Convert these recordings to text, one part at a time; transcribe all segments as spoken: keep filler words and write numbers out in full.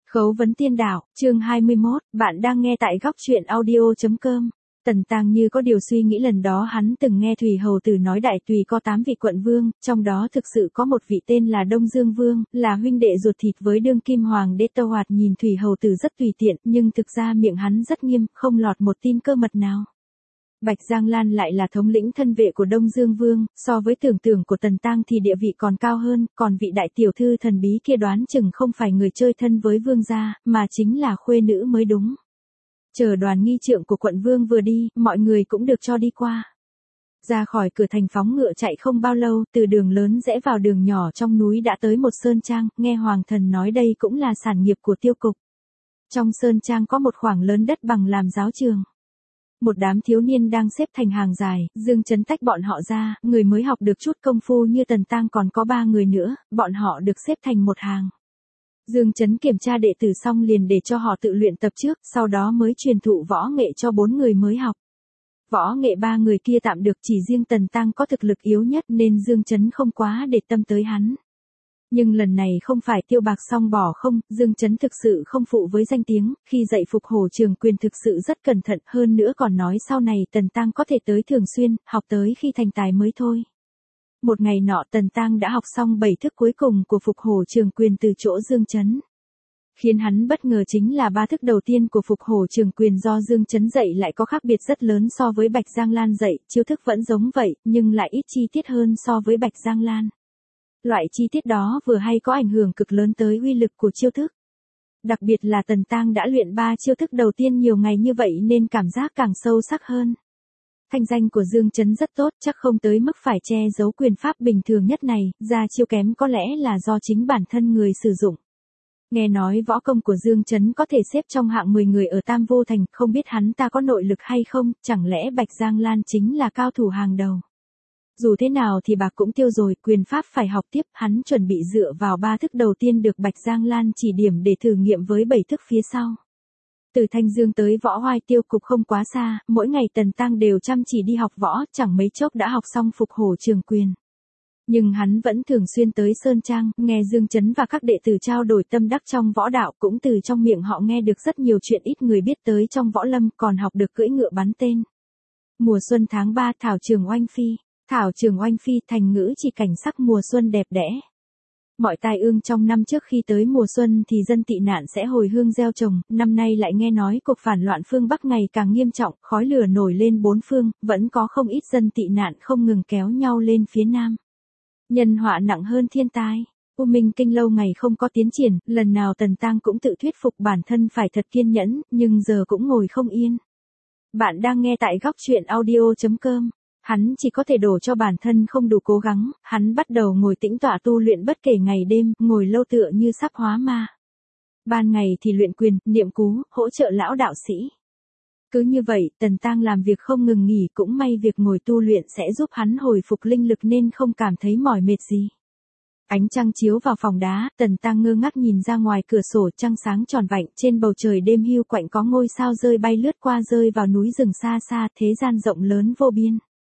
Khấu vấn tiên đạo, chương hai mươi mốt, bạn đang nghe tại góc truyện audio.com. Tần Tang như có điều suy nghĩ, lần đó hắn từng nghe Thùy Hầu Tử nói Đại Tùy có tám vị quận vương, trong đó thực sự có một vị tên là Đông Dương Vương, là huynh đệ ruột thịt với đương kim hoàng đế Tâu Hoạt. Nhìn Thùy Hầu Tử rất tùy tiện, nhưng thực ra miệng hắn rất nghiêm, không lọt một tin cơ mật nào. Bạch Giang Lan lại là thống lĩnh thân vệ của Đông Dương Vương, so với tưởng tượng của Tần Tang thì địa vị còn cao hơn, còn vị đại tiểu thư thần bí kia đoán chừng không phải người chơi thân với vương gia, mà chính là khuê nữ mới đúng. Chờ đoàn nghi trượng của quận vương vừa đi, mọi người cũng được cho đi qua. Ra khỏi cửa thành phóng ngựa chạy không bao lâu, từ đường lớn rẽ vào đường nhỏ trong núi đã tới một sơn trang, nghe hoàng thần nói đây cũng là sản nghiệp của tiêu cục. Trong sơn trang có một khoảng lớn đất bằng làm giáo trường. Một đám thiếu niên đang xếp thành hàng dài, Dương Chấn tách bọn họ ra, người mới học được chút công phu như Tần Tang còn có ba người nữa, bọn họ được xếp thành một hàng. Dương Chấn kiểm tra đệ tử xong liền để cho họ tự luyện tập trước, sau đó mới truyền thụ võ nghệ cho bốn người mới học. Võ nghệ ba người kia tạm được, chỉ riêng Tần Tang có thực lực yếu nhất nên Dương Chấn không quá để tâm tới hắn. Nhưng lần này không phải tiêu bạc xong bỏ không, Dương Chấn thực sự không phụ với danh tiếng, khi dạy Phục Hổ Trường Quyền thực sự rất cẩn thận, hơn nữa còn nói sau này Tần Tang có thể tới thường xuyên, học tới khi thành tài mới thôi. Một ngày nọ Tần Tang đã học xong bảy thức cuối cùng của Phục Hổ Trường Quyền từ chỗ Dương Chấn. Khiến hắn bất ngờ chính là ba thức đầu tiên của Phục Hổ Trường Quyền do Dương Chấn dạy lại có khác biệt rất lớn so với Bạch Giang Lan dạy, chiêu thức vẫn giống vậy, nhưng lại ít chi tiết hơn so với Bạch Giang Lan. Loại chi tiết đó vừa hay có ảnh hưởng cực lớn tới uy lực của chiêu thức. Đặc biệt là Tần Tang đã luyện ba chiêu thức đầu tiên nhiều ngày như vậy nên cảm giác càng sâu sắc hơn. Thanh danh của Dương Chấn rất tốt, chắc không tới mức phải che giấu quyền pháp bình thường nhất này, ra chiêu kém có lẽ là do chính bản thân người sử dụng. Nghe nói võ công của Dương Chấn có thể xếp trong hạng mười người ở Tam Vô Thành, không biết hắn ta có nội lực hay không, chẳng lẽ Bạch Giang Lan chính là cao thủ hàng đầu. Dù thế nào thì bạc cũng tiêu rồi, quyền pháp phải học tiếp, hắn chuẩn bị dựa vào ba thức đầu tiên được Bạch Giang Lan chỉ điểm để thử nghiệm với bảy thức phía sau. Từ Thanh Dương tới Võ Hoài tiêu cục không quá xa, mỗi ngày Tần Tang đều chăm chỉ đi học võ, chẳng mấy chốc đã học xong Phục Hổ Trường Quyền. Nhưng hắn vẫn thường xuyên tới Sơn Trang, nghe Dương Chấn và các đệ tử trao đổi tâm đắc trong võ đạo, cũng từ trong miệng họ nghe được rất nhiều chuyện ít người biết tới trong võ lâm, còn học được cưỡi ngựa bắn tên. Mùa xuân tháng ba, thảo trường oanh phi. Thảo trường oanh phi, thành ngữ chỉ cảnh sắc mùa xuân đẹp đẽ. Mọi tai ương trong năm trước khi tới mùa xuân thì dân tị nạn sẽ hồi hương gieo trồng, năm nay lại nghe nói cuộc phản loạn phương Bắc ngày càng nghiêm trọng, khói lửa nổi lên bốn phương, vẫn có không ít dân tị nạn không ngừng kéo nhau lên phía Nam. Nhân họa nặng hơn thiên tai. U Minh Kinh lâu ngày không có tiến triển, lần nào Tần Tang cũng tự thuyết phục bản thân phải thật kiên nhẫn, nhưng giờ cũng ngồi không yên. Bạn đang nghe tại góc truyện audio.com. Hắn chỉ có thể đổ cho bản thân không đủ cố gắng, hắn bắt đầu ngồi tĩnh tọa tu luyện bất kể ngày đêm, ngồi lâu tựa như sắp hóa ma. Ban ngày thì luyện quyền, niệm cú, hỗ trợ lão đạo sĩ. Cứ như vậy, Tần Tang làm việc không ngừng nghỉ, cũng may việc ngồi tu luyện sẽ giúp hắn hồi phục linh lực nên không cảm thấy mỏi mệt gì. Ánh trăng chiếu vào phòng đá, Tần Tang ngơ ngác nhìn ra ngoài cửa sổ, trăng sáng tròn vạnh, trên bầu trời đêm hiu quạnh có ngôi sao rơi bay lướt qua rơi vào núi rừng xa xa, thế gian rộng lớn vô biên.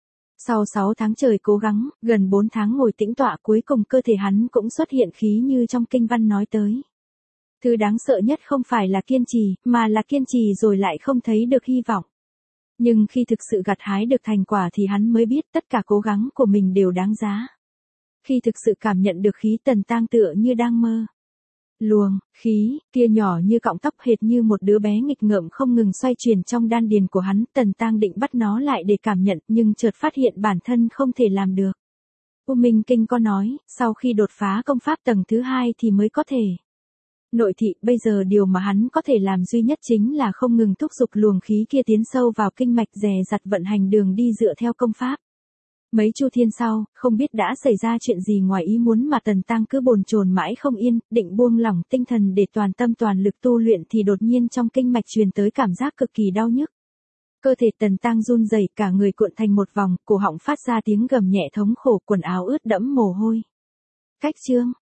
Sau sáu tháng trời cố gắng, gần bốn tháng ngồi tĩnh tọa, cuối cùng cơ thể hắn cũng xuất hiện khí như trong kinh văn nói tới. Thứ đáng sợ nhất không phải là kiên trì, mà là kiên trì rồi lại không thấy được hy vọng. Nhưng khi thực sự gặt hái được thành quả thì hắn mới biết tất cả cố gắng của mình đều đáng giá. Khi thực sự cảm nhận được khí, Tần Tang tựa như đang mơ. Luồng, khí, kia nhỏ như cọng tóc, hệt như một đứa bé nghịch ngợm không ngừng xoay chuyển trong đan điền của hắn, Tần Tang định bắt nó lại để cảm nhận, nhưng chợt phát hiện bản thân không thể làm được. U Minh Kinh có nói, sau khi đột phá công pháp tầng thứ hai thì mới có thể. Nội thị, bây giờ điều mà hắn có thể làm duy nhất chính là không ngừng thúc giục luồng khí kia tiến sâu vào kinh mạch, dè dặt vận hành đường đi dựa theo công pháp. Mấy chu thiên sau, không biết đã xảy ra chuyện gì ngoài ý muốn mà Tần Tang cứ bồn chồn mãi không yên, định buông lỏng tinh thần để toàn tâm toàn lực tu luyện thì đột nhiên trong kinh mạch truyền tới cảm giác cực kỳ đau nhức. Cơ thể Tần Tang run rẩy, cả người cuộn thành một vòng, cổ họng phát ra tiếng gầm nhẹ thống khổ, quần áo ướt đẫm mồ hôi. Cách chương,